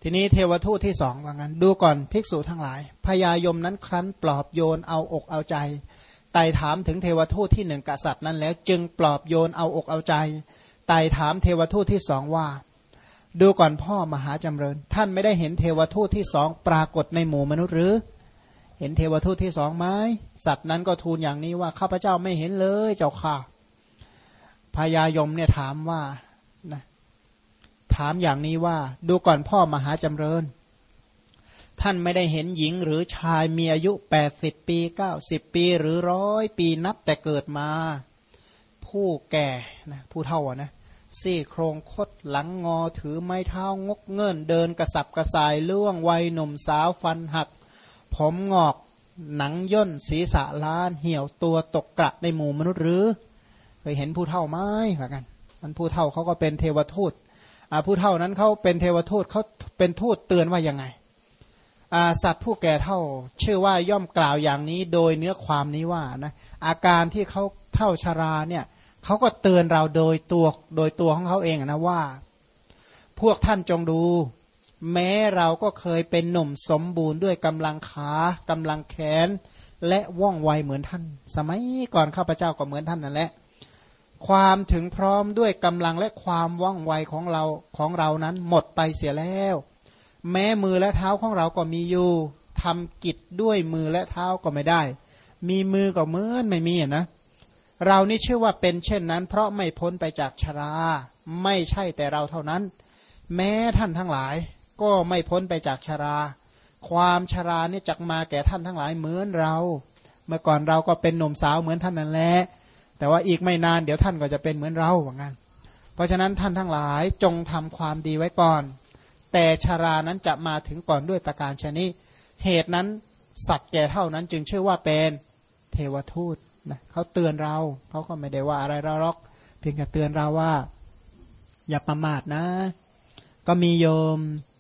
ทีนี้เทวทูตที่สองว่างั้นดูก่อนภิกษุทั้งหลายพญายมนั้นครั้นปลอบโยนเอาอกเอาใจไต่ถามถึงเทวทูตที่หนึ่งกษัตริย์นั้นแล้วจึงปลอบโยนเอาอกเอาใจไต่ถามเทวทูตที่สองว่าดูก่อนพ่อมหาจำเริญท่านไม่ได้เห็นเทวทูตที่สองปรากฏในหมู่มนุษย์หรือเห็นเทวทูตที่สองไหมสัตว์นั้นก็ทูลอย่างนี้ว่าข้าพเจ้าไม่เห็นเลยเจ้าค่ะพญายมเนี่ยถามว่านะถามอย่างนี้ว่าดูก่อนพ่อมหาจำเริญท่านไม่ได้เห็นหญิงหรือชายมีอายุ80ปี90ปีหรือ100ปีนับแต่เกิดมาผู้แก่นะผู้เฒ่านะซี่โครงคดหลังงอถือไม้เท้างกเงินเดินกระสับกระส่ายล่วงวัยหนุ่มสาวฟันหักผมงอกหนังย่นศีรษะล้านเหี่ยวตัวตกกระในหมู่มนุษย์หรือเคยเห็นผู้เฒ่าไหมเหมือนกันอันผู้เฒ่าเขาก็เป็นเทวทูตผู้เฒ่านั้นเขาเป็นเทวทูตเขาเป็นทูตเตือนว่ายังไงสัตว์ผู้แก่เฒ่าชื่อว่าย่อมกล่าวอย่างนี้โดยเนื้อความนี้ว่านะอาการที่เขาเฒ่าชราเนี่ยเขาก็เตือนเราโดยตัวของเขาเองนะว่าพวกท่านจงดูแม้เราก็เคยเป็นหนุ่มสมบูรณ์ด้วยกำลังขากำลังแขนและว่องไวเหมือนท่านสมัยก่อนข้าพเจ้าก็เหมือนท่านนั่นแหละความถึงพร้อมด้วยกำลังและความว่องไวของเรานั้นหมดไปเสียแล้วแม้มือและเท้าของเราก็มีอยู่ทำกิจด้วยมือและเท้าก็ไม่ได้มีมือก็เหมือนไม่มีนะเรานี่ชื่อว่าเป็นเช่นนั้นเพราะไม่พ้นไปจากชราไม่ใช่แต่เราเท่านั้นแม้ท่านทั้งหลายก็ไม่พ้นไปจากชราความชรานี่จักมาแก่ท่านทั้งหลายเหมือนเราเมื่อก่อนเราก็เป็นหนุ่มสาวเหมือนท่านนั่นแหละแต่ว่าอีกไม่นานเดี๋ยวท่านก็จะเป็นเหมือนเราว่างั้นเพราะฉะนั้นท่านทั้งหลายจงทำความดีไว้ก่อนแต่ชรานั้นจะมาถึงก่อนด้วยประการชนิดเหตุนั้นสัตว์แก่เท่านั้นจึงชื่อว่าเป็นเทวทูตนะเขาเตือนเราเขาก็ไม่ได้ว่าอะไรเราหรอกเพียงแต่เตือนเราว่าอย่าประมาทนะก็มีโยม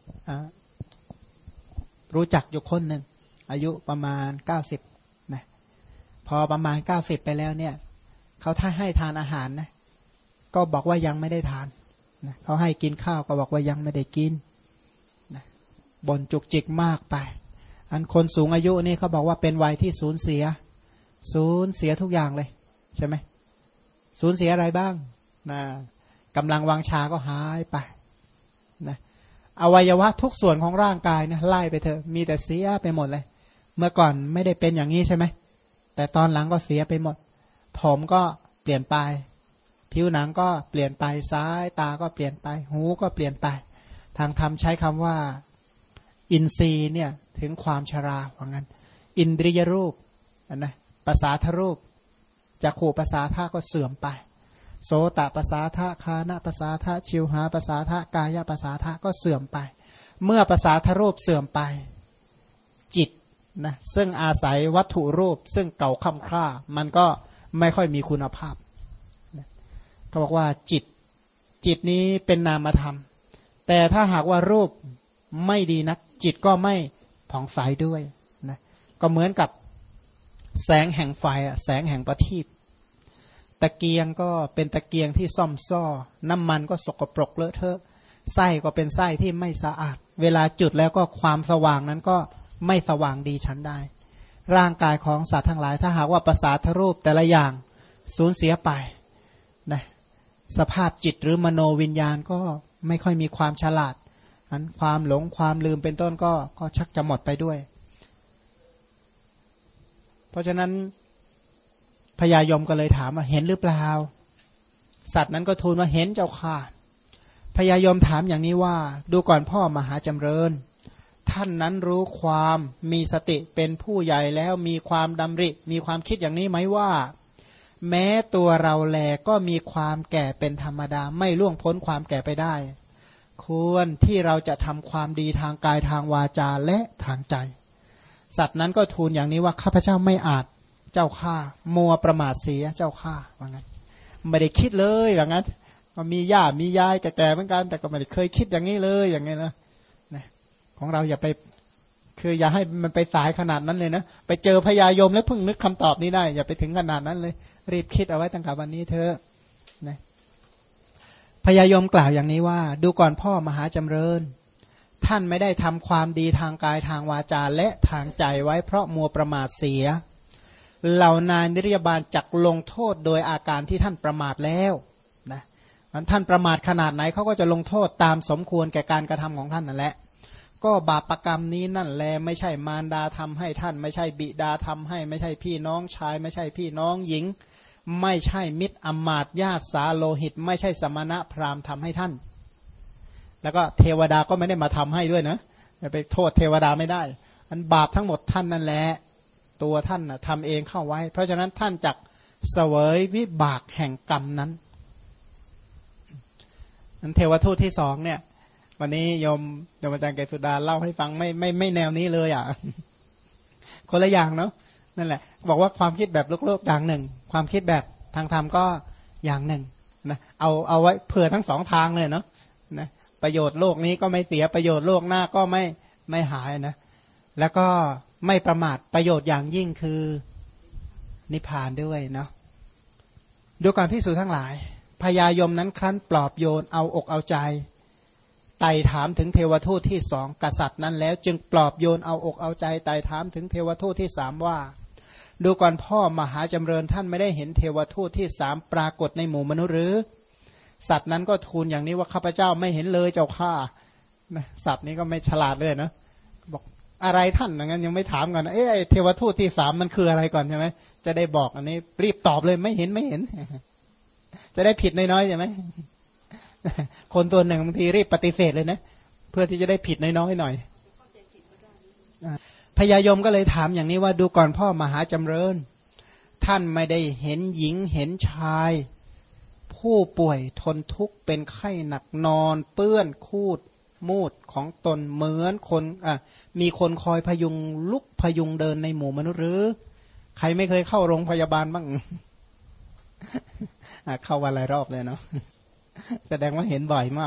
รู้จักอยู่คนหนึ่งอายุประมาณ90นะพอประมาณ90ไปแล้วเนี่ยเขาถ้าให้ทานอาหารนะก็บอกว่ายังไม่ได้ทานนะเขาให้กินข้าวก็บอกว่ายังไม่ได้กินนะบ่นจุกจิกมากไปอันคนสูงอายุนี่เขาบอกว่าเป็นวัยที่สูญเสียทุกอย่างเลยใช่ไหมสูญเสียอะไรบ้างนะกำลังวังชาก็หายไปนะอวัยวะทุกส่วนของร่างกายนะไล่ไปเถอะมีแต่เสียไปหมดเลยเมื่อก่อนไม่ได้เป็นอย่างนี้ใช่ไหมแต่ตอนหลังก็เสียไปหมดผมก็เปลี่ยนไปผิวหนังก็เปลี่ยนไปซ้ายตาก็เปลี่ยนไปหูก็เปลี่ยนไปทางธรรมใช้คำว่าอินทรีย์เนี่ยถึงความชราว่างั้นอินทรียรูปนะภาษาทรูปจักขุภาษาท่าก็เสื่อมไปโสตภาษาท่าคานะภาษาท่าชิวหาภาษาท่ากายภาษาท่าก็เสื่อมไปเมื่อภาษาทรูปเสื่อมไปจิตนะซึ่งอาศัยวัตถุรูปซึ่งเก่าค่ำคร่ามันก็ไม่ค่อยมีคุณภาพเขาบอกว่าจิตนี้เป็นนามธรรมแต่ถ้าหากว่ารูปไม่ดีนักจิตก็ไม่ผ่องใสด้วยนะก็เหมือนกับแสงแห่งไฟแสงแห่งประทีปตะเกียงก็เป็นตะเกียงที่ซ่อมซ้อน้ำมันก็สกปรกเลอะเทอะไส้ก็เป็นไส้ที่ไม่สะอาดเวลาจุดแล้วก็ความสว่างนั้นก็ไม่สว่างดีชั้นได้ร่างกายของสัตว์ทั้งหลายถ้าหากว่าประสาทรูปแต่ละอย่างสูญเสียไปนะสภาพจิตหรือมโนวิญญาณก็ไม่ค่อยมีความฉลาดอันความหลงความลืมเป็นต้นก็ชักจะหมดไปด้วยเพราะฉะนั้นพญายมก็เลยถามว่าเห็นหรือเปล่าสัตว์นั้นก็ทูลว่าเห็นเจ้าค่ะพญายมถามอย่างนี้ว่าดูก่อนพ่อมหาจำเริญท่านนั้นรู้ความมีสติเป็นผู้ใหญ่แล้วมีความดำริมีความคิดอย่างนี้ไหมว่าแม้ตัวเราแลก็มีความแก่เป็นธรรมดาไม่ล่วงพ้นความแก่ไปได้ควรที่เราจะทำความดีทางกายทางวาจาและทางใจสัตว์นั้นก็ทูลอย่างนี้ว่าข้าพเจ้าไม่อาจเจ้าข้ามัวประมาทเสียเจ้าข้าว่างั้นไม่ได้คิดเลยว่างั้นมันมีย่ามียายแก่ๆเหมือนกันแต่ก็ไม่ได้เคยคิดอย่างนี้เลยอย่างนี้นะของเราอย่าไปคืออย่าให้มันไปสายขนาดนั้นเลยนะไปเจอพญายมแล้วเพิ่งนึกคำตอบนี้ได้อย่าไปถึงขนาดนั้นเลยรีบคิดเอาไว้ตั้งแต่วันนี้เถอะนะพญายมกล่าวอย่างนี้ว่าดูก่อนพ่อมหาจำเริญท่านไม่ได้ทำความดีทางกายทางวาจาและทางใจไว้เพราะมัวประมาทเสียเหล่านายนิรยาบาลจักลงโทษโดยอาการที่ท่านประมาทแล้วนะท่านประมาทขนาดไหนเขาก็จะลงโทษตามสมควรแก่การกระทำของท่านนั่นแหละก็บาปรกรรมนี้นั่นแลไม่ใช่มารดาทำให้ท่านไม่ใช่บิดาทำให้ไม่ใช่พี่น้องชายไม่ใช่พี่น้องหญิงไม่ใช่มิตรอมาตย์ญาติสาโลหิตไม่ใช่สมณะพราหมณ์ทำให้ท่านแล้วก็เทวดาก็ไม่ได้มาทำให้ด้วยนะไปโทษเทวดาไม่ได้อันบาปทั้งหมดท่านนั่นแหละตัวท่านนะทำเองเข้าไว้เพราะฉะนั้นท่านจักเสวยวิบากแห่งกรรมนั้นอันเทวทูตที่สองเนี่ยวันนี้โยมอาจารย์เกศสุดาเล่าให้ฟังไม่แนวนี้เลยอ่ะ คนละอย่างเนาะนั่นแหละบอกว่าความคิดแบบโลกอย่างหนึ่งความคิดแบบทางธรรมก็อย่างหนึ่งนะเอาไว้เผื่อทั้งสองทางเลยเนาะนะประโยชน์โลกนี้ก็ไม่เสียประโยชน์โลกหน้าก็ไม่หายนะแล้วก็ไม่ประมาทประโยชน์อย่างยิ่งคือนิพพานด้วยเนาะดูการพิสูจน์ทั้งหลายพญายมนั้นครั้นปลอบโยนเอาอกเอาใจไต่ถามถึงเทวทูตที่สองกษัตริย์นั้นแล้วจึงปลอบโยนเอาอกเอาใจไต่ถามถึงเทวทูตที่สามว่าดูก่อนพ่อมหาจำเริญท่านไม่ได้เห็นเทวทูตที่สามปรากฏในหมู่มนุษย์หรือสัตว์นั้นก็ทูลอย่างนี้ว่าข้าพเจ้าไม่เห็นเลยเจ้าข้าสัตว์นี้ก็ไม่ฉลาดเลยนะบอกอะไรท่านอย่างนั้นยังไม่ถามกันเอ้เทวทูตที่สามมันคืออะไรก่อนใช่ไหมจะได้บอกอันนี้รีบตอบเลยไม่เห็นจะได้ผิดน้อยๆใช่ไหมคนตัวหนึ่งบางทีรีบปฏิเสธเลยนะเพื่อที่จะได้ผิดน้อยๆหน่อยพญายมก็เลยถามอย่างนี้ว่าดูก่อนพ่อมหาจำเริญท่านไม่ได้เห็นหญิงเห็นชายผู้ป่วยทนทุกข์เป็นไข้หนักนอนเปื้อนคูดมูดของตนเหมือนคนมีคนคอยพยุงลุกพยุงเดินในหมู่มนุษย์หรือใครไม่เคยเข้าโรงพยาบาลบ้างเข้าวันหลายรอบเลยเนาะแสดงว่าเห็นบ่อยมาก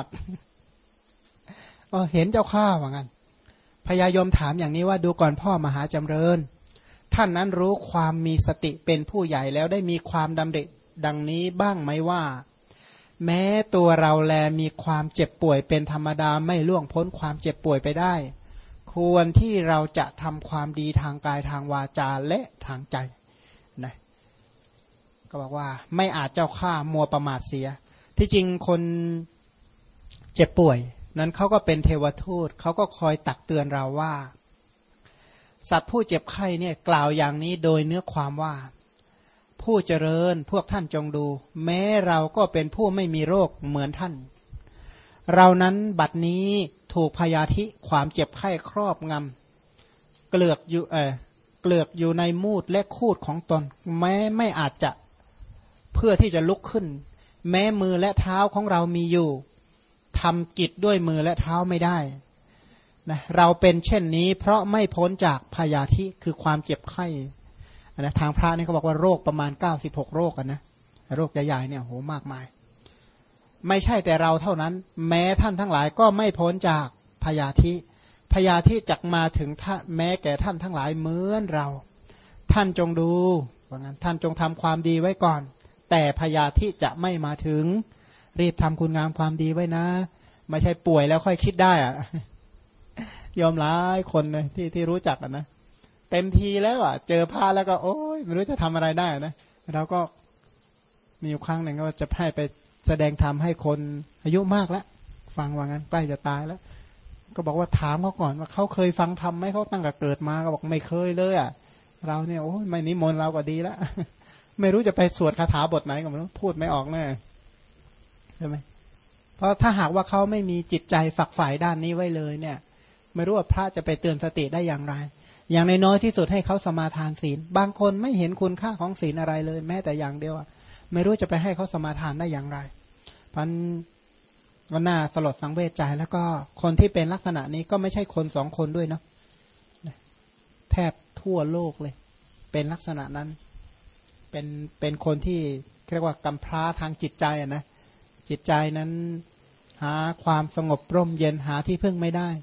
เห็นเจ้าข้าว่างั้นพญายมถามอย่างนี้ว่าดูก่อนพ่อมหาจำเริญท่านนั้นรู้ความมีสติเป็นผู้ใหญ่แล้วได้มีความดำริดังนี้บ้างไหมว่าแม้ตัวเราแลมีความเจ็บป่วยเป็นธรรมดาไม่ล่วงพ้นความเจ็บป่วยไปได้ควรที่เราจะทำความดีทางกายทางวาจาและทางใจนะก็บอกว่าไม่อาจเจ้าข้ามัวประมาทเสียที่จริงคนเจ็บป่วยนั้นเขาก็เป็นเทวทูตเขาก็คอยตักเตือนเราว่าสัตว์ผู้เจ็บไข้เนี่ยกล่าวอย่างนี้โดยเนื้อความว่าผู้เจริญพวกท่านจงดูแม้เราก็เป็นผู้ไม่มีโรคเหมือนท่านเรานั้นบัดนี้ถูกพยาธิความเจ็บไข้ครอบงำเกลือกอยู่ในมูดและคูดของตนแม้ไม่อาจจะเพื่อที่จะลุกขึ้นแม้มือและเท้าของเรามีอยู่ทำกิจด้วยมือและเท้าไม่ได้นะเราเป็นเช่นนี้เพราะไม่พ้นจากพยาธิคือความเจ็บไข้นะทางพระนี่เขาบอกว่าโรคประมาณ96โรคกันนะโรคใหญ่ๆเนี่ยโหมากมายไม่ใช่แต่เราเท่านั้นแม้ท่านทั้งหลายก็ไม่พ้นจากพยาธิจักมาถึงท่านแม้แก่ท่านทั้งหลายเหมือนเราท่านจงดูว่างั้นท่านจงทำความดีไว้ก่อนแต่พยาธิจะไม่มาถึงรีบทำคุณงามความดีไว้นะไม่ใช่ป่วยแล้วค่อยคิดได้อะยอมหลายคนเลยที่รู้จักนะเต็มทีแล้วอ่ะเจอพระแล้วก็โอ๊ยไม่รู้จะทำอะไรได้นะเราก็มีอยู่ครั้งหนึ่งก็จะให้ไปแสดงธรรมให้คนอายุมากแล้วฟังว่างั้นใกล้จะตายแล้วก็บอกว่าถามเขาก่อนว่าเขาเคยฟังธรรมไหมเขาตั้งแต่เกิดมาก็บอกไม่เคยเลยอ่ะเราเนี่ยโอ้ยไม่นิมนต์เราก็ดีแล้วไม่รู้จะไปสวดคาถาบทไหนก็ไม่รู้พูดไม่ออกแน่ใช่ไหมเพราะถ้าหากว่าเขาไม่มีจิตใจฝักใฝ่ด้านนี้ไว้เลยเนี่ยไม่รู้ว่าพระจะไปเตือนสติได้อย่างไรอย่างน้อยที่สุดให้เขาสมาทานศีลบางคนไม่เห็นคุณค่าของศีลอะไรเลยแม้แต่อย่างเดียวไม่รู้จะไปให้เขาสมาทานได้อย่างไรพันก็น่าสลดสังเวชใจแล้วก็คนที่เป็นลักษณะนี้ก็ไม่ใช่คนสองคนด้วยเนาะแทบทั่วโลกเลยเป็นลักษณะนั้นเป็นคนที่เรียกว่ากำพร้าทางจิตใจนะจิตใจนั้นหาความสงบร่มเย็นหาที่พึ่งไม่ได้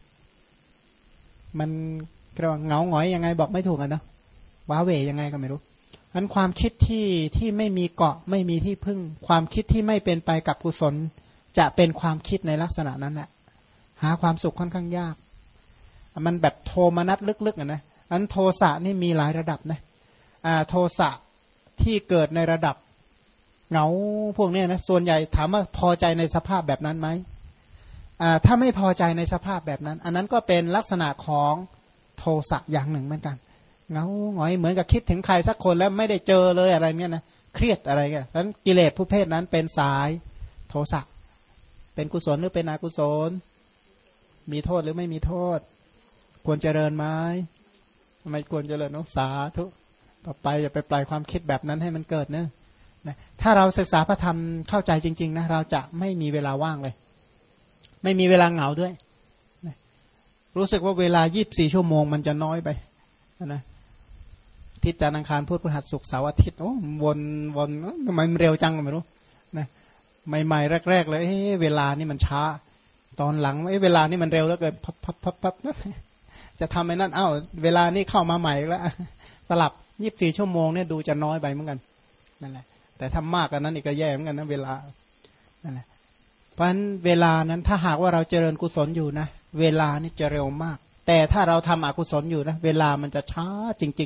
มันเรียกว่าเหงาหงอยยังไงบอกไม่ถูกกันเนาะว้าเหวยังไงก็ไม่รู้อันความคิดที่ไม่มีเกาะไม่มีที่พึ่งความคิดที่ไม่เป็นไปกับกุศลจะเป็นความคิดในลักษณะนั้นแหละหาความสุขค่อนข้างยากมันแบบโทมนัสลึกๆนะอันโทสะนี่มีหลายระดับนะโทสะที่เกิดในระดับเหงาพวกนี้นะส่วนใหญ่ถามว่าพอใจในสภาพแบบนั้นไหมถ้าไม่พอใจในสภาพแบบนั้นอันนั้นก็เป็นลักษณะของโทสะอย่างหนึ่งเหมือนกันเหงาหงอยเหมือนกับคิดถึงใครสักคนแล้วไม่ได้เจอเลยอะไรเงี้ยนะเครียดอะไรเงี้ยนั้นกิเลสผู้เพศนั้นเป็นสายโทสะเป็นกุศลหรือเป็นอกุศลมีโทษหรือไม่มีโทษควรเจริญไหมไม่ควรเจริญสาธุต่อไปอย่าไปปล่อยความคิดแบบนั้นให้มันเกิดนะถ้าเราศึกษาพระธรรมเข้าใจจริงๆนะเราจะไม่มีเวลาว่างเลยไม่มีเวลาเหงาด้วยรู้สึกว่าเวลา24 ชั่วโมงมันจะน้อยไปนะทิศจันทร์อังคารพุธพฤหัสศุกร์เสาร์อาทิตย์โอ้วนทำไมมันเร็วจังไม่รู้นะใหม่ๆแรกๆเลยเวลานี่มันช้าตอนหลังเวลานี่มันเร็วแล้วเกินพับจะทำไอ้นั่นเวลานี่เข้ามาใหม่แล้วสลับ24 ชั่วโมงเนี่ยดูจะน้อยไปเหมือนกันนั่นแหละแต่ถ้ามากกว่านั้นอีกก็แย่เหมือนกันนะเวลานั่นแหละเพราะฉะนั้นเวลานั้นถ้าหากว่าเราเจริญกุศลอยู่นะเวลานี่จะเร็วมากแต่ถ้าเราทำอกุศลอยู่นะเวลามันจะช้าจริง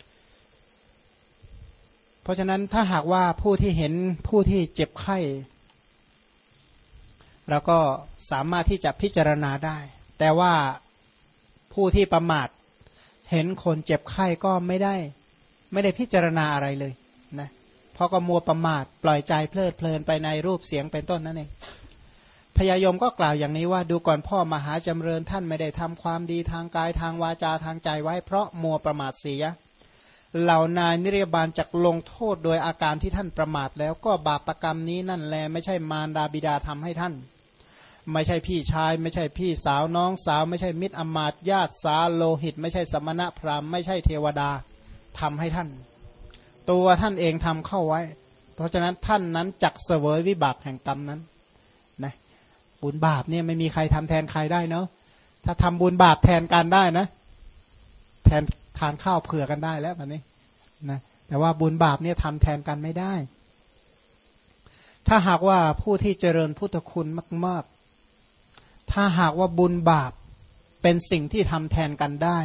ๆเพราะฉะนั้นถ้าหากว่าผู้ที่เห็นผู้ที่เจ็บไข้เราก็สามารถที่จะพิจารณาได้แต่ว่าผู้ที่ประมาทเห็นคนเจ็บไข้ก็ไม่ได้พิจารณาอะไรเลยนะเพราะก็มัวประมาทปล่อยใจเพลิดเพลินไปในรูปเสียงเป็นต้นนั่นเองพญายมก็กล่าวอย่างนี้ว่าดูก่อนพ่อมหาจำเริญท่านไม่ได้ทำความดีทางกายทางวาจาทางใจไว้เพราะมัวประมาทเสียเหล่านายนิรยาบาลจักลงโทษโดยอาการที่ท่านประมาทแล้วก็บาปรกรรมนี้นั่นแลไม่ใช่มารดาบิดาทำให้ท่านไม่ใช่พี่ชายไม่ใช่พี่สาวน้องสาวไม่ใช่มิตรอมาตย์ญาติสาโลหิตไม่ใช่สมณะพราหมณ์ไม่ใช่เทวดาทำให้ท่านตัวท่านเองทำเข้าไว้เพราะฉะนั้นท่านนั้นจักเสวยวิบากแห่งกรรมนั้นนะบุญบาปเนี่ยไม่มีใครทำแทนใครได้เนาะถ้าทำบุญบาปแทนกันได้นะแทนทานข้าวเผื่อกันได้แล้วแบบนี้นะแต่ว่าบุญบาปเนี่ยทำแทนกันไม่ได้ถ้าหากว่าผู้ที่เจริญพุทธคุณมากๆถ้าหากว่าบุญบาปเป็นสิ่งที่ทำแทนกันได้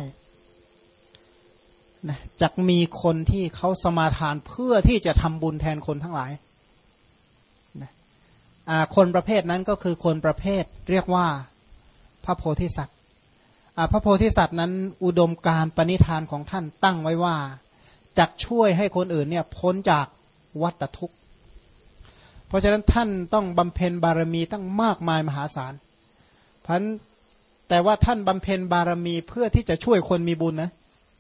นะจักมีคนที่เขาสมาทานเพื่อที่จะทำบุญแทนคนทั้งหลายนะคนประเภทนั้นก็คือคนประเภทเรียกว่าพระโพธิสัตว์พระโพธิสัตว์นั้นอุดมการปณิธานของท่านตั้งไว้ว่าจักช่วยให้คนอื่นเนี่ยพ้นจากวัฏทุกข์เพราะฉะนั้นท่านต้องบำเพ็ญบารมีตั้งมากมายมหาศาลเพราะแต่ว่าท่านบำเพ็ญบารมีเพื่อที่จะช่วยคนมีบุญนะ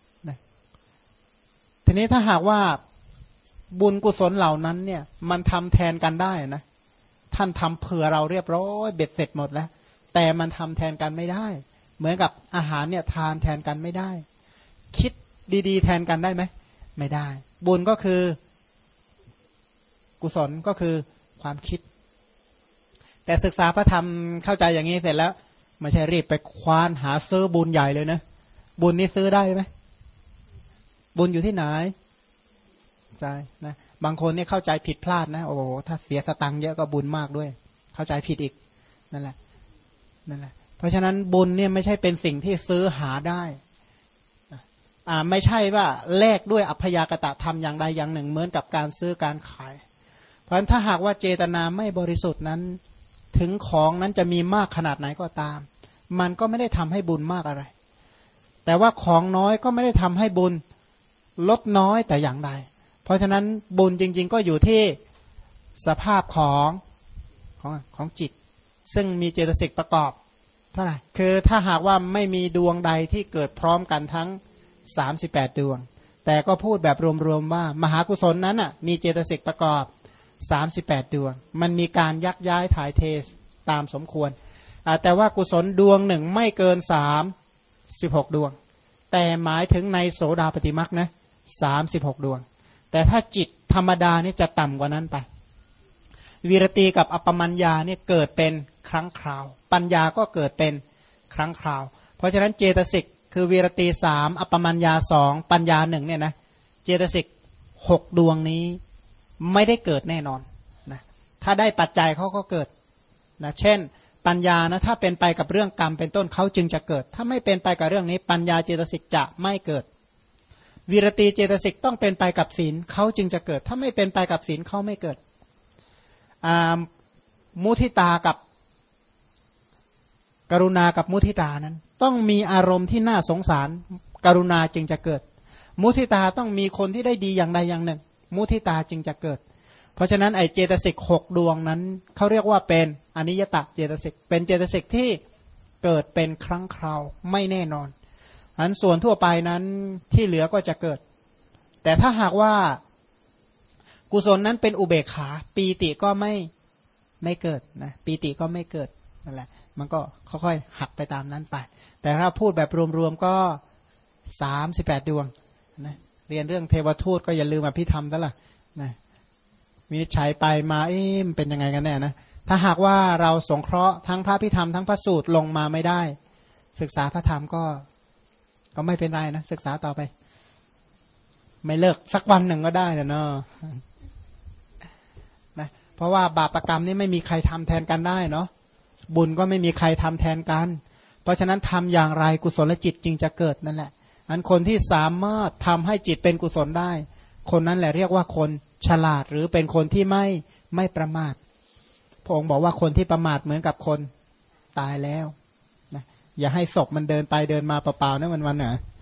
ทีนี้ถ้าหากว่าบุญกุศลเหล่านั้นเนี่ยมันทำแทนกันได้นะท่านทำเผื่อเราเรียบร้อยเบ็ดเสร็จหมดแล้วแต่มันทำแทนกันไม่ได้เหมือนกับอาหารเนี่ยทานแทนกันไม่ได้คิดดีๆแทนกันได้ไหมไม่ได้บุญก็คือกุศลก็คือความคิดแต่ศึกษาพระธรรมเข้าใจอย่างนี้เสร็จแล้วไม่ใช่รีบไปคว้านหาซื้อบุญใหญ่เลยนะบุญนี้ซื้อได้ไหมบุญอยู่ที่ไหนใช่นะบางคนเนี่ยเข้าใจผิดพลาดนะโอ้โหถ้าเสียสตังค์เยอะก็บุญมากด้วยเข้าใจผิดอีกนั่นแหละเพราะฉะนั้นบุญเนี่ยไม่ใช่เป็นสิ่งที่ซื้อหาได้ไม่ใช่ว่าแลกด้วยอัพยากตะธรรมอย่างใดอย่างหนึ่งเหมือนกับการซื้อการขายเพราะฉะนั้นถ้าหากว่าเจตนาไม่บริสุทธิ์นั้นถึงของนั้นจะมีมากขนาดไหนก็ตามมันก็ไม่ได้ทำให้บุญมากอะไรแต่ว่าของน้อยก็ไม่ได้ทำให้บุญลดน้อยแต่อย่างใดเพราะฉะนั้นบุญจริงๆก็อยู่ที่สภาพของจิตซึ่งมีเจตสิกประกอบเท่าไหร่คือถ้าหากว่าไม่มีดวงใดที่เกิดพร้อมกันทั้ง38ดวงแต่ก็พูดแบบรวมๆว่ามหากุศลนั้นมีเจตสิกประกอบ38ดวงมันมีการยักย้ายถ่ายเทตามสมควรแต่ว่ากุศลดวงหนึ่งไม่เกิน36ดวงแต่หมายถึงในโสดาปัตติมรรคนะ36ดวงแต่ถ้าจิตธรรมดานี่จะต่ำกว่านั้นไปวิรติกับอัปปมัญญาเนี่ยเกิดเป็นครั้งคราวปัญญาก็เกิดเป็นครั้งคราวเพราะฉะนั้นเจตสิกคือวิรติ3อัปปมัญญา2ปัญญา1เนี่ยนะเจตสิก6ดวงนี้ไม่ได้เกิดแน่นอนนะถ้าได้ปัจจัยเขาก็เกิดนะเช่นปัญญานะถ้าเป็นไปกับเรื่องกรรมเป็นต้นเขาจึงจะเกิดถ้าไม่เป็นไปกับเรื่องนี้ปัญญาเจตสิกจะไม่เกิดวิรติเจตสิกต้องเป็นไปกับศีลเขาจึงจะเกิดถ้าไม่เป็นไปกับศีลเขาไม่เกิดมุทิตากับกรุณากับมุทิตานั้นต้องมีอารมณ์ที่น่าสงสารกรุณาจึงจะเกิดมุทิตาต้องมีคนที่ได้ดีอย่างใดอย่างหนึ่งมุทิตาจึงจะเกิดเพราะฉะนั้นไอเจตสิก6ดวงนั้นเขาเรียกว่าเป็นอนิยตเจตสิกเป็นเจตสิกที่เกิดเป็นครั้งคราวไม่แน่นอนอันส่วนทั่วไปนั้นที่เหลือก็จะเกิดแต่ถ้าหากว่ากุศลนั้นเป็นอุเบกขาปีติก็ไม่เกิดนะปีติก็ไม่เกิดนั่นแหละมันก็ค่อยๆหักไปตามนั้นไปแต่ถ้าพูดแบบรวมๆก็38ดวงนะเรียนเรื่องเทวทูตก็อย่าลืมอภิธรรมซะละนะวินิจฉัยไปมามันเป็นยังไงกันแน่นะถ้าหากว่าเราสงเคราะห์ทั้งพระอภิธรรมทั้งพระสูตรลงมาไม่ได้ศึกษาพระธรรมก็ไม่เป็นไรนะศึกษาต่อไปไม่เลิกสักวันหนึ่งก็ได้นะเนาะนะเพราะว่าบาปกรรมนี่ไม่มีใครทำแทนกันได้เนาะบุญก็ไม่มีใครทำแทนกันเพราะฉะนั้นทำอย่างไรกุศลจิตจึงจะเกิดนั่นแหละอันคนที่สามารถทำให้จิตเป็นกุศลได้คนนั้นแหละเรียกว่าคนฉลาดหรือเป็นคนที่ไม่ประมาทพระองค์บอกว่าคนที่ประมาทเหมือนกับคนตายแล้วนะอย่าให้ศพมันเดินไปเดินมาเปล่าๆนะวันๆน่ะ